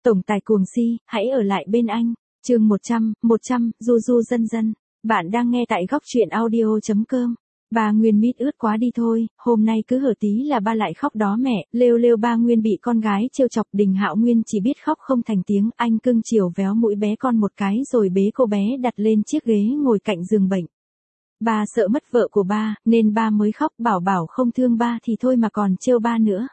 Tổng tài cuồng si, hãy ở lại bên anh. Chương 100, du du dân dân. Bạn đang nghe tại góc truyện audio.com. Ba Nguyên mít ướt quá đi thôi, hôm nay cứ hở tí là ba lại khóc đó mẹ, lêu ba Nguyên bị con gái trêu chọc. Đình Hạo Nguyên chỉ biết khóc không thành tiếng, anh cưng chiều véo mũi bé con một cái rồi bế cô bé đặt lên chiếc ghế ngồi cạnh giường bệnh. Ba sợ mất vợ của ba, nên ba mới khóc, bảo không thương ba thì thôi mà còn trêu ba nữa.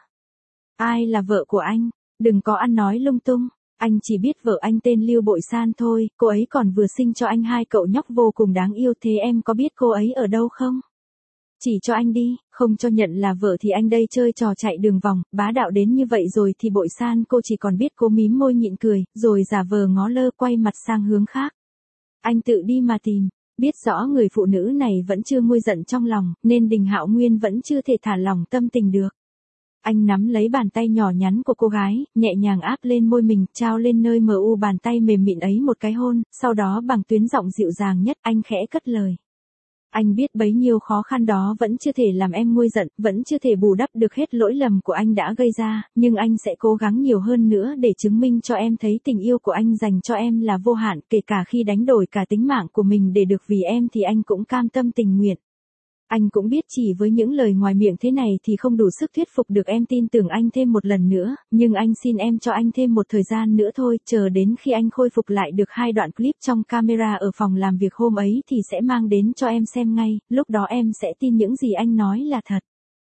Ai là vợ của anh? Đừng có ăn nói lung tung. Anh chỉ biết vợ anh tên Lưu Bội San thôi, cô ấy còn vừa sinh cho anh hai cậu nhóc vô cùng đáng yêu. Thế em có biết cô ấy ở đâu không? Chỉ cho anh đi, không cho nhận là vợ thì anh đây chơi trò chạy đường vòng, bá đạo đến như vậy rồi thì Bội San cô chỉ còn biết cố mím môi nhịn cười, rồi giả vờ ngó lơ quay mặt sang hướng khác. Anh tự đi mà tìm. Biết rõ người phụ nữ này vẫn chưa nguôi giận trong lòng, nên Đình Hạo Nguyên vẫn chưa thể thả lỏng tâm tình được. Anh nắm lấy bàn tay nhỏ nhắn của cô gái, nhẹ nhàng áp lên môi mình, trao lên nơi mờ u bàn tay mềm mịn ấy một cái hôn, sau đó bằng tuyến giọng dịu dàng nhất, anh khẽ cất lời. Anh biết bấy nhiêu khó khăn đó vẫn chưa thể làm em nguôi giận, vẫn chưa thể bù đắp được hết lỗi lầm của anh đã gây ra, nhưng anh sẽ cố gắng nhiều hơn nữa để chứng minh cho em thấy tình yêu của anh dành cho em là vô hạn, kể cả khi đánh đổi cả tính mạng của mình để được vì em thì anh cũng cam tâm tình nguyện. Anh cũng biết chỉ với những lời ngoài miệng thế này thì không đủ sức thuyết phục được em tin tưởng anh thêm một lần nữa, nhưng anh xin em cho anh thêm một thời gian nữa thôi, chờ đến khi anh khôi phục lại được 2 đoạn clip trong camera ở phòng làm việc hôm ấy thì sẽ mang đến cho em xem ngay, lúc đó em sẽ tin những gì anh nói là thật.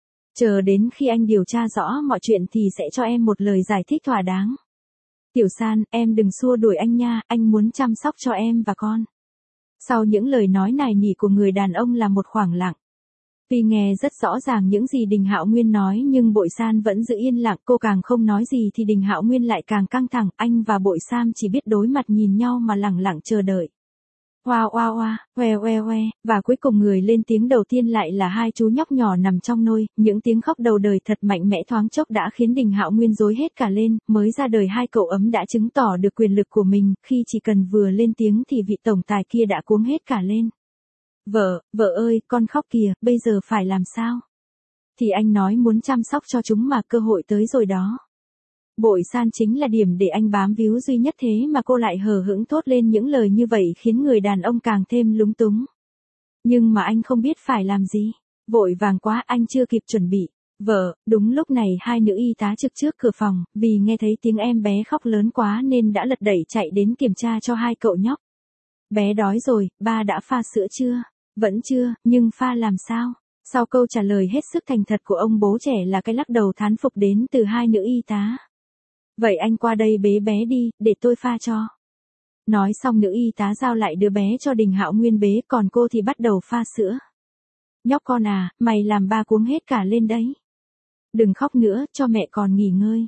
Chờ đến khi anh điều tra rõ mọi chuyện thì sẽ cho em một lời giải thích thỏa đáng. Tiểu San, em đừng xua đuổi anh nha, anh muốn chăm sóc cho em và con. Sau những lời nói nài nỉ của người đàn ông là một khoảng lặng. Tuy nghe rất rõ ràng những gì Đình Hạo Nguyên nói nhưng Bội San vẫn giữ yên lặng, cô càng không nói gì thì Đình Hạo Nguyên lại càng căng thẳng, anh và Bội San chỉ biết đối mặt nhìn nhau mà lẳng lặng chờ đợi. Hoa hoa hoa, hoe, và cuối cùng người lên tiếng đầu tiên lại là hai chú nhóc nhỏ nằm trong nôi, những tiếng khóc đầu đời thật mạnh mẽ thoáng chốc đã khiến Đình Hạo Nguyên rối hết cả lên, mới ra đời hai cậu ấm đã chứng tỏ được quyền lực của mình, khi chỉ cần vừa lên tiếng thì vị tổng tài kia đã cuống hết cả lên. Vợ ơi, con khóc kìa, bây giờ phải làm sao? Thì anh nói muốn chăm sóc cho chúng mà cơ hội tới rồi đó. Bội San chính là điểm để anh bám víu duy nhất thế mà cô lại hờ hững thốt lên những lời như vậy khiến người đàn ông càng thêm lúng túng. Nhưng mà anh không biết phải làm gì. Vội vàng quá anh chưa kịp chuẩn bị. Đúng lúc này hai nữ y tá trực trước cửa phòng, vì nghe thấy tiếng em bé khóc lớn quá nên đã lật đẩy chạy đến kiểm tra cho hai cậu nhóc. Bé đói rồi, ba đã pha sữa chưa? Vẫn chưa, nhưng pha làm sao? Sau câu trả lời hết sức thành thật của ông bố trẻ là cái lắc đầu thán phục đến từ hai nữ y tá. Vậy anh qua đây bế bé đi, để tôi pha cho. Nói xong nữ y tá giao lại đứa bé cho Đình Hạo Nguyên bế, còn cô thì bắt đầu pha sữa. Nhóc con à, mày làm ba cuống hết cả lên đấy. Đừng khóc nữa, cho mẹ còn nghỉ ngơi.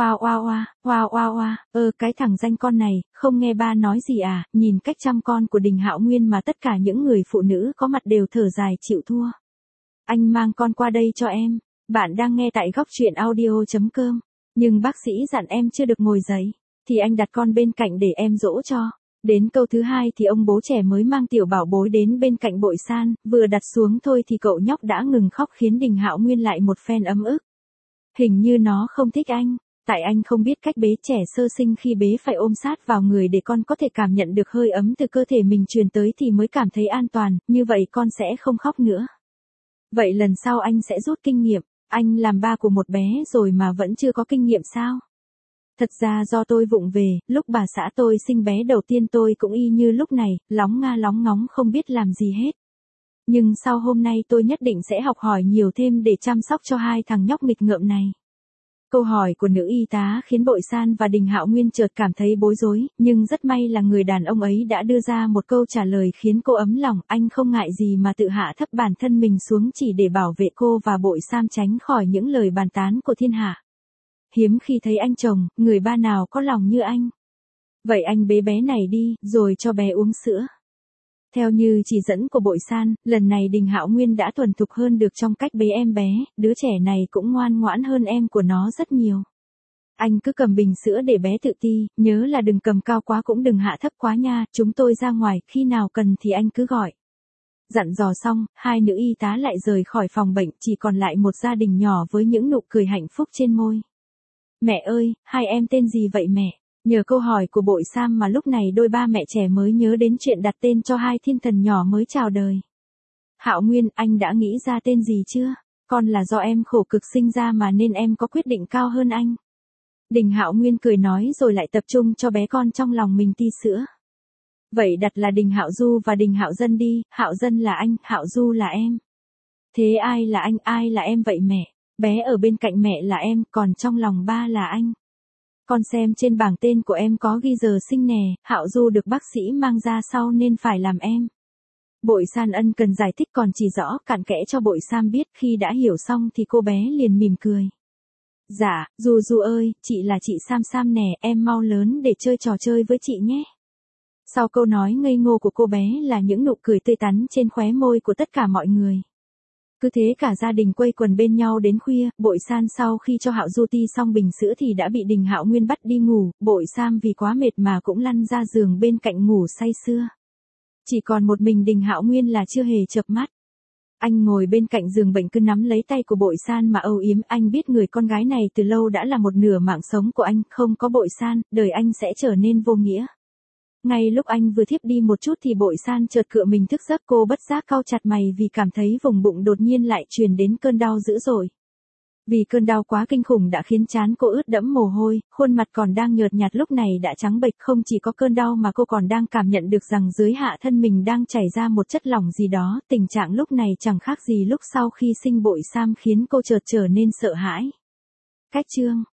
Hoa, cái thằng danh con này, không nghe ba nói gì à? Nhìn cách chăm con của Đình Hạo Nguyên mà tất cả những người phụ nữ có mặt đều thở dài chịu thua. Anh mang con qua đây cho em. Bạn đang nghe tại góc truyện audio.com. Nhưng bác sĩ dặn em chưa được ngồi dậy, thì anh đặt con bên cạnh để em dỗ cho. Đến câu thứ 2 thì ông bố trẻ mới mang tiểu bảo bối đến bên cạnh Bội San, vừa đặt xuống thôi thì cậu nhóc đã ngừng khóc khiến Đình Hạo Nguyên lại một phen ấm ức. Hình như nó không thích anh. Tại anh không biết cách bế trẻ sơ sinh, khi bế phải ôm sát vào người để con có thể cảm nhận được hơi ấm từ cơ thể mình truyền tới thì mới cảm thấy an toàn, như vậy con sẽ không khóc nữa. Vậy lần sau anh sẽ rút kinh nghiệm, anh làm ba của một bé rồi mà vẫn chưa có kinh nghiệm sao? Thật ra do tôi vụng về, lúc bà xã tôi sinh bé đầu tiên tôi cũng y như lúc này, lóng nga lóng ngóng không biết làm gì hết. Nhưng sau hôm nay tôi nhất định sẽ học hỏi nhiều thêm để chăm sóc cho hai thằng nhóc nghịch ngợm này. Câu hỏi của nữ y tá khiến Bội San và Đình Hạo Nguyên chợt cảm thấy bối rối, nhưng rất may là người đàn ông ấy đã đưa ra một câu trả lời khiến cô ấm lòng, anh không ngại gì mà tự hạ thấp bản thân mình xuống chỉ để bảo vệ cô và Bội San tránh khỏi những lời bàn tán của thiên hạ. Hiếm khi thấy anh chồng, người ba nào có lòng như anh. Vậy anh bế bé này đi, rồi cho bé uống sữa. Theo như chỉ dẫn của Bội San, lần này Đình Hạo Nguyên đã thuần thục hơn được trong cách bế em bé, đứa trẻ này cũng ngoan ngoãn hơn em của nó rất nhiều. Anh cứ cầm bình sữa để bé tự ti, nhớ là đừng cầm cao quá cũng đừng hạ thấp quá nha, chúng tôi ra ngoài, khi nào cần thì anh cứ gọi. Dặn dò xong, hai nữ y tá lại rời khỏi phòng bệnh, chỉ còn lại một gia đình nhỏ với những nụ cười hạnh phúc trên môi. Mẹ ơi, hai em tên gì vậy mẹ? Nhờ câu hỏi của Bội Sam mà lúc này đôi ba mẹ trẻ mới nhớ đến chuyện đặt tên cho hai thiên thần nhỏ mới chào đời. Hạo Nguyên, anh đã nghĩ ra tên gì chưa? Con là do em khổ cực sinh ra mà nên em có quyết định cao hơn anh. Đình Hạo Nguyên cười nói rồi lại tập trung cho bé con trong lòng mình ti sữa. Vậy đặt là Đình Hạo Du và Đình Hạo Dân đi, Hạo Dân là anh, Hạo Du là em. Thế ai là anh, ai là em vậy mẹ? Bé ở bên cạnh mẹ là em, còn trong lòng ba là anh. Con xem trên bảng tên của em có ghi giờ sinh nè, Hạo Du được bác sĩ mang ra sau nên phải làm em. Bội San ân cần giải thích còn chỉ rõ cặn kẽ cho Bội Sam biết, khi đã hiểu xong thì cô bé liền mỉm cười. Dạ, Du Du ơi, chị là chị Sam Sam nè, em mau lớn để chơi trò chơi với chị nhé. Sau câu nói ngây ngô của cô bé là những nụ cười tươi tắn trên khóe môi của tất cả mọi người. Cứ thế cả gia đình quây quần bên nhau đến khuya. Bội San sau khi cho Hạo Du ti xong bình sữa thì đã bị Đình Hạo Nguyên bắt đi ngủ. Bội Sam vì quá mệt mà cũng lăn ra giường bên cạnh ngủ say sưa. Chỉ còn một mình Đình Hạo Nguyên là chưa hề chợp mắt. Anh ngồi bên cạnh giường bệnh cứ nắm lấy tay của Bội San mà âu yếm. Anh biết người con gái này từ lâu đã là một nửa mạng sống của anh. Không có Bội San, đời anh sẽ trở nên vô nghĩa. Ngay lúc anh vừa thiếp đi một chút thì Bội San chợt cựa mình thức giấc, cô bất giác cau chặt mày vì cảm thấy vùng bụng đột nhiên lại truyền đến cơn đau dữ dội. Vì cơn đau quá kinh khủng đã khiến trán cô ướt đẫm mồ hôi, khuôn mặt còn đang nhợt nhạt lúc này đã trắng bệch. Không chỉ có cơn đau mà cô còn đang cảm nhận được rằng dưới hạ thân mình đang chảy ra một chất lỏng gì đó. Tình trạng lúc này chẳng khác gì lúc sau khi sinh Bội Sam khiến cô chợt trở nên sợ hãi. Cách chương